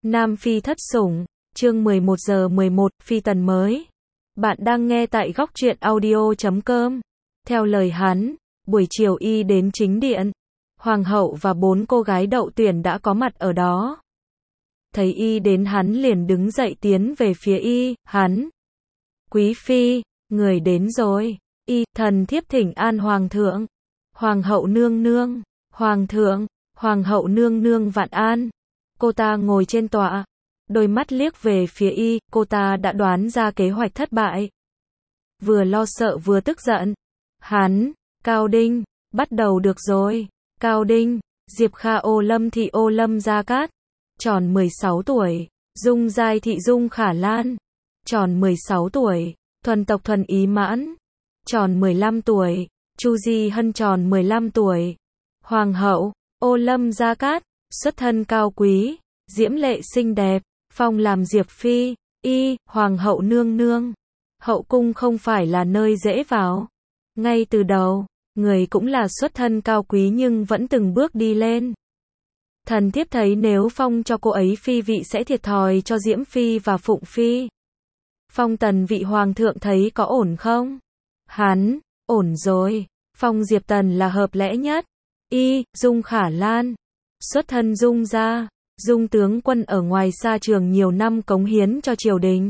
Nam Phi thất sủng, chương 11 giờ 11, phi tần mới. Bạn đang nghe tại góc truyện audio.com. Theo lời hắn, buổi chiều y đến chính điện. Hoàng hậu và 4 cô gái đậu tuyển đã có mặt ở đó. Thấy y đến hắn liền đứng dậy tiến về phía y, hắn. Quý phi, người đến rồi. Y, thần thiếp thỉnh an hoàng thượng. Hoàng hậu nương nương, hoàng thượng, hoàng hậu nương nương vạn an. Cô ta ngồi trên tọa, đôi mắt liếc về phía y, cô ta đã đoán ra kế hoạch thất bại. Vừa lo sợ vừa tức giận. Hắn, Cao Đinh, bắt đầu được rồi. Cao Đinh, Diệp Kha Ô Lâm Thị Ô Lâm Gia Cát, tròn 16 tuổi, Dung Giai Thị Dung Khả Lan, tròn 16 tuổi, Thuần Tộc Thuần Ý Mãn, tròn 15 tuổi, Chu Di Hân tròn 15 tuổi. Hoàng hậu, Ô Lâm Gia Cát, xuất thân cao quý, diễm lệ xinh đẹp, phong làm Diệp Phi, hoàng hậu nương nương. Hậu cung không phải là nơi dễ vào. Ngay từ đầu, người cũng là xuất thân cao quý nhưng vẫn từng bước đi lên. Thần thiếp thấy nếu phong cho cô ấy phi vị sẽ thiệt thòi cho Diễm Phi và Phụng Phi. Phong tần vị hoàng thượng thấy có ổn không? Hắn, ổn rồi, phong Diệp Tần là hợp lẽ nhất. Dung Khả Lan, xuất thân Dung gia, Dung tướng quân ở ngoài xa trường nhiều năm cống hiến cho triều đình.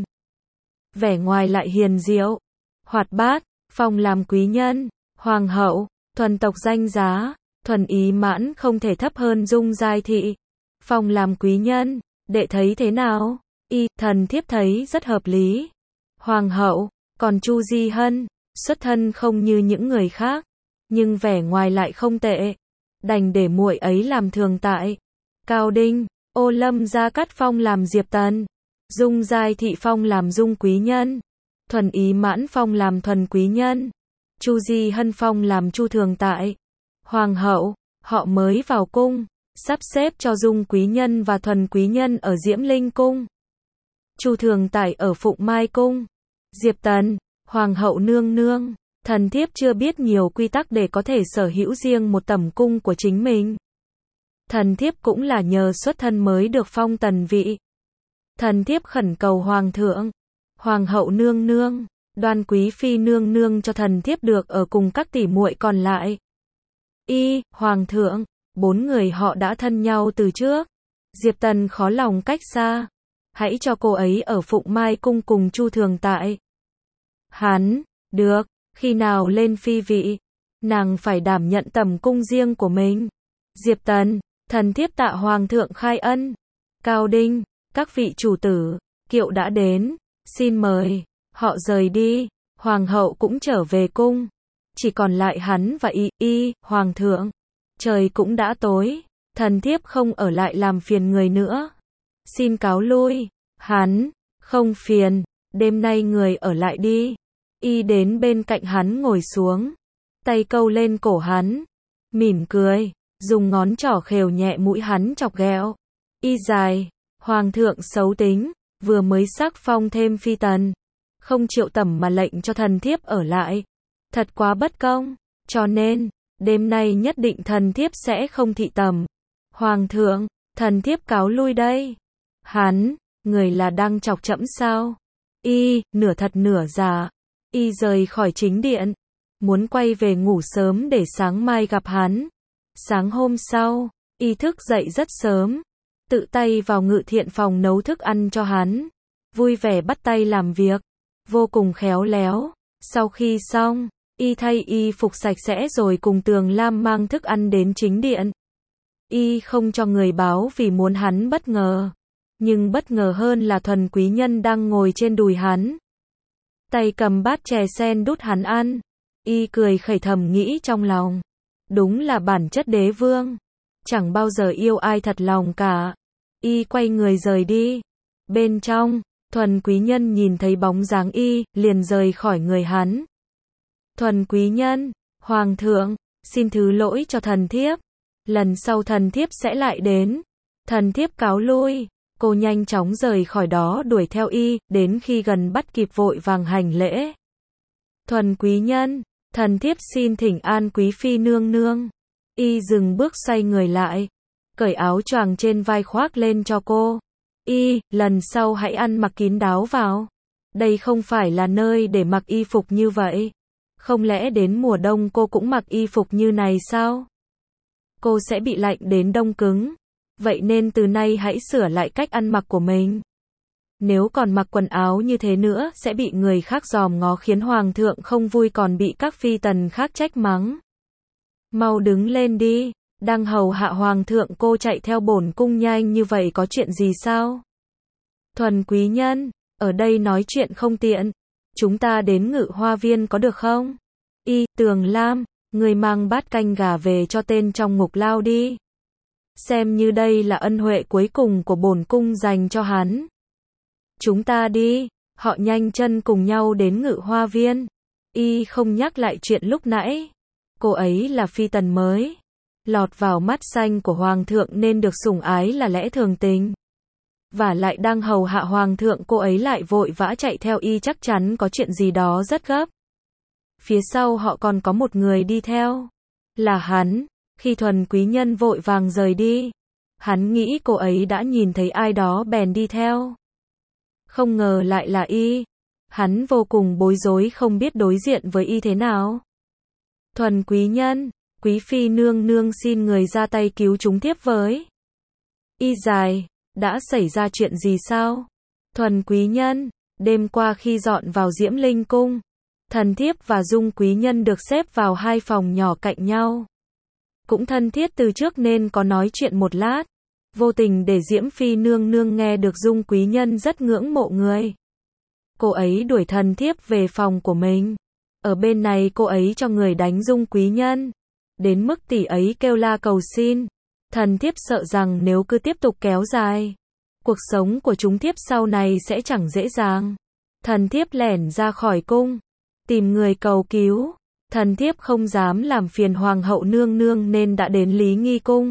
Vẻ ngoài lại hiền diệu, hoạt bát, phong làm quý nhân. Hoàng hậu, Thuần tộc danh giá, Thuần Ý Mãn không thể thấp hơn Dung Giai Thị. Phong làm quý nhân, đệ thấy thế nào? Thần thiếp thấy rất hợp lý. Hoàng hậu, còn Chu Di Hân, xuất thân không như những người khác, nhưng vẻ ngoài lại không tệ. Đành để muội ấy làm thường tại. Cao Đinh, Ô Lâm Gia Cát phong làm Diệp Tần, Dung Giai Thị phong làm Dung quý nhân, Thuần Ý Mãn phong làm Thuần quý nhân, Chu Di Hân phong làm Chu thường tại. Hoàng hậu, họ mới vào cung, sắp xếp cho Dung quý nhân và Thuần quý nhân ở Diễm Linh cung, Chu thường tại ở Phụng Mai cung. Diệp Tần, hoàng hậu nương nương, thần thiếp chưa biết nhiều quy tắc để có thể sở hữu riêng một tẩm cung của chính mình. Thần thiếp cũng là nhờ xuất thân mới được phong tần vị. Thần thiếp khẩn cầu hoàng thượng, hoàng hậu nương nương, Đoan quý phi nương nương cho thần thiếp được ở cùng các tỷ muội còn lại. Hoàng thượng, 4 người họ đã thân nhau từ trước. Diệp Tần khó lòng cách xa. Hãy cho cô ấy ở Phụng Mai cung cùng Chu thường tại. Hắn, được, khi nào lên phi vị, nàng phải đảm nhận tẩm cung riêng của mình. Diệp Tần, thần thiếp tạ hoàng thượng khai ân. Cao Đinh, các vị chủ tử, kiệu đã đến, xin mời. Họ rời đi, hoàng hậu cũng trở về cung. Chỉ còn lại hắn và hoàng thượng. Trời cũng đã tối, thần thiếp không ở lại làm phiền người nữa. Xin cáo lui. Hắn, không phiền, đêm nay người ở lại đi. Đến bên cạnh hắn ngồi xuống, tay câu lên cổ hắn, mỉm cười, dùng ngón trỏ khều nhẹ mũi hắn chọc ghẹo. Dài, hoàng thượng xấu tính, vừa mới sắc phong thêm phi tần, không triệu tẩm mà lệnh cho thần thiếp ở lại. Thật quá bất công, cho nên, đêm nay nhất định thần thiếp sẽ không thị tẩm. Hoàng thượng, thần thiếp cáo lui đây. Hắn, người là đang chọc trẫm sao? Nửa thật nửa giả. Rời khỏi chính điện, muốn quay về ngủ sớm để sáng mai gặp hắn. Sáng hôm sau, thức dậy rất sớm, tự tay vào ngự thiện phòng nấu thức ăn cho hắn, vui vẻ bắt tay làm việc, vô cùng khéo léo. Sau khi xong, thay phục sạch sẽ rồi cùng Tường Lam mang thức ăn đến chính điện. Không cho người báo vì muốn hắn bất ngờ, nhưng bất ngờ hơn là Thuần quý nhân đang ngồi trên đùi hắn, tay cầm bát chè sen đút hắn ăn. Cười khẩy thầm nghĩ trong lòng, đúng là bản chất đế vương, chẳng bao giờ yêu ai thật lòng cả. Quay người rời đi. Bên trong, Thuần quý nhân nhìn thấy bóng dáng liền rời khỏi người hắn. Thuần quý nhân, hoàng thượng, xin thứ lỗi cho thần thiếp, lần sau thần thiếp sẽ lại đến. Thần thiếp cáo lui. Cô nhanh chóng rời khỏi đó đuổi theo đến khi gần bắt kịp vội vàng hành lễ. Thuần quý nhân, thần thiếp xin thỉnh an quý phi nương nương. Dừng bước xoay người lại, cởi áo choàng trên vai khoác lên cho cô. Lần sau hãy ăn mặc kín đáo vào. Đây không phải là nơi để mặc y phục như vậy. Không lẽ đến mùa đông cô cũng mặc y phục như này sao? Cô sẽ bị lạnh đến đông cứng. Vậy nên từ nay hãy sửa lại cách ăn mặc của mình. Nếu còn mặc quần áo như thế nữa sẽ bị người khác dòm ngó khiến hoàng thượng không vui còn bị các phi tần khác trách mắng. Mau đứng lên đi, đang hầu hạ hoàng thượng cô chạy theo bổn cung nhanh như vậy có chuyện gì sao? Thuần quý nhân, ở đây nói chuyện không tiện. Chúng ta đến Ngự Hoa Viên có được không? Tường Lam, người mang bát canh gà về cho tên trong ngục lao đi. Xem như đây là ân huệ cuối cùng của bổn cung dành cho hắn. Chúng ta đi, họ nhanh chân cùng nhau đến Ngự Hoa Viên. Không nhắc lại chuyện lúc nãy. Cô ấy là phi tần mới. Lọt vào mắt xanh của hoàng thượng nên được sủng ái là lẽ thường tình. Và lại đang hầu hạ hoàng thượng cô ấy lại vội vã chạy theo chắc chắn có chuyện gì đó rất gấp. Phía sau họ còn có một người đi theo. Là hắn. Khi thuần quý nhân vội vàng rời đi. Hắn nghĩ cô ấy đã nhìn thấy ai đó bèn đi theo. Không ngờ lại là Hắn vô cùng bối rối không biết đối diện với thế nào. Thuần quý nhân, quý phi nương nương xin người ra tay cứu chúng thiếp với. Dài, đã xảy ra chuyện gì sao? Thuần quý nhân, đêm qua khi dọn vào Diễm Linh cung, thần thiếp và Dung quý nhân được xếp vào 2 phòng nhỏ cạnh nhau. Cũng thân thiết từ trước nên có nói chuyện một lát. Vô tình để Diễm phi nương nương nghe được Dung quý nhân rất ngưỡng mộ người. Cô ấy đuổi thần thiếp về phòng của mình. Ở bên này cô ấy cho người đánh Dung quý nhân. Đến mức tỷ ấy kêu la cầu xin. Thần thiếp sợ rằng nếu cứ tiếp tục kéo dài, cuộc sống của chúng thiếp sau này sẽ chẳng dễ dàng. Thần thiếp lẻn ra khỏi cung, tìm người cầu cứu. Thần thiếp không dám làm phiền hoàng hậu nương nương nên đã đến Lý Nghi cung.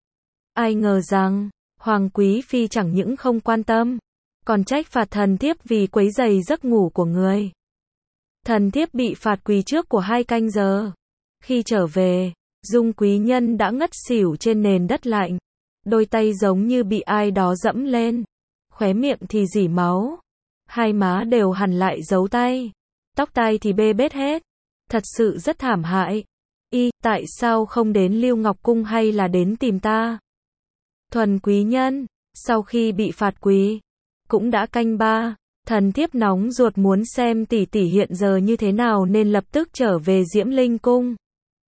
Ai ngờ rằng, hoàng quý phi chẳng những không quan tâm, còn trách phạt thần thiếp vì quấy rầy giấc ngủ của người. Thần thiếp bị phạt quỳ trước của 2 canh giờ. Khi trở về, Dung quý nhân đã ngất xỉu trên nền đất lạnh. Đôi tay giống như bị ai đó dẫm lên. Khóe miệng thì rỉ máu. 2 má đều hằn lại dấu tay. Tóc tai thì bê bết hết. Thật sự rất thảm hại. Tại sao không đến Lưu Ngọc Cung hay là đến tìm ta? Thuần quý nhân, sau khi bị phạt quỳ, cũng đã canh 3, thần thiếp nóng ruột muốn xem tỷ tỷ hiện giờ như thế nào nên lập tức trở về Diễm Linh cung.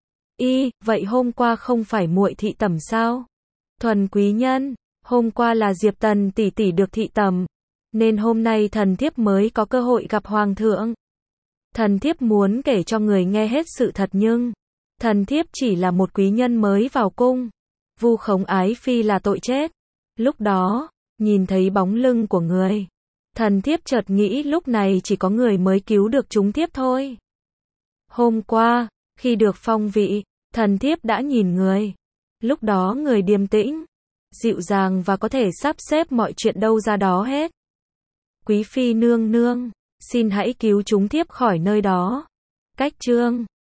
Vậy hôm qua không phải muội thị tẩm sao? Thuần quý nhân, hôm qua là Diệp Tần tỷ tỷ được thị tẩm, nên hôm nay thần thiếp mới có cơ hội gặp hoàng thượng. Thần thiếp muốn kể cho người nghe hết sự thật nhưng thần thiếp chỉ là một quý nhân mới vào cung. Vu khống ái phi là tội chết. Lúc đó, nhìn thấy bóng lưng của người, thần thiếp chợt nghĩ lúc này chỉ có người mới cứu được chúng thiếp thôi. Hôm qua, khi được phong vị, thần thiếp đã nhìn người. Lúc đó người điềm tĩnh, dịu dàng và có thể sắp xếp mọi chuyện đâu ra đó hết. Quý phi nương nương, xin hãy cứu chúng thiếp khỏi nơi đó. Cách chương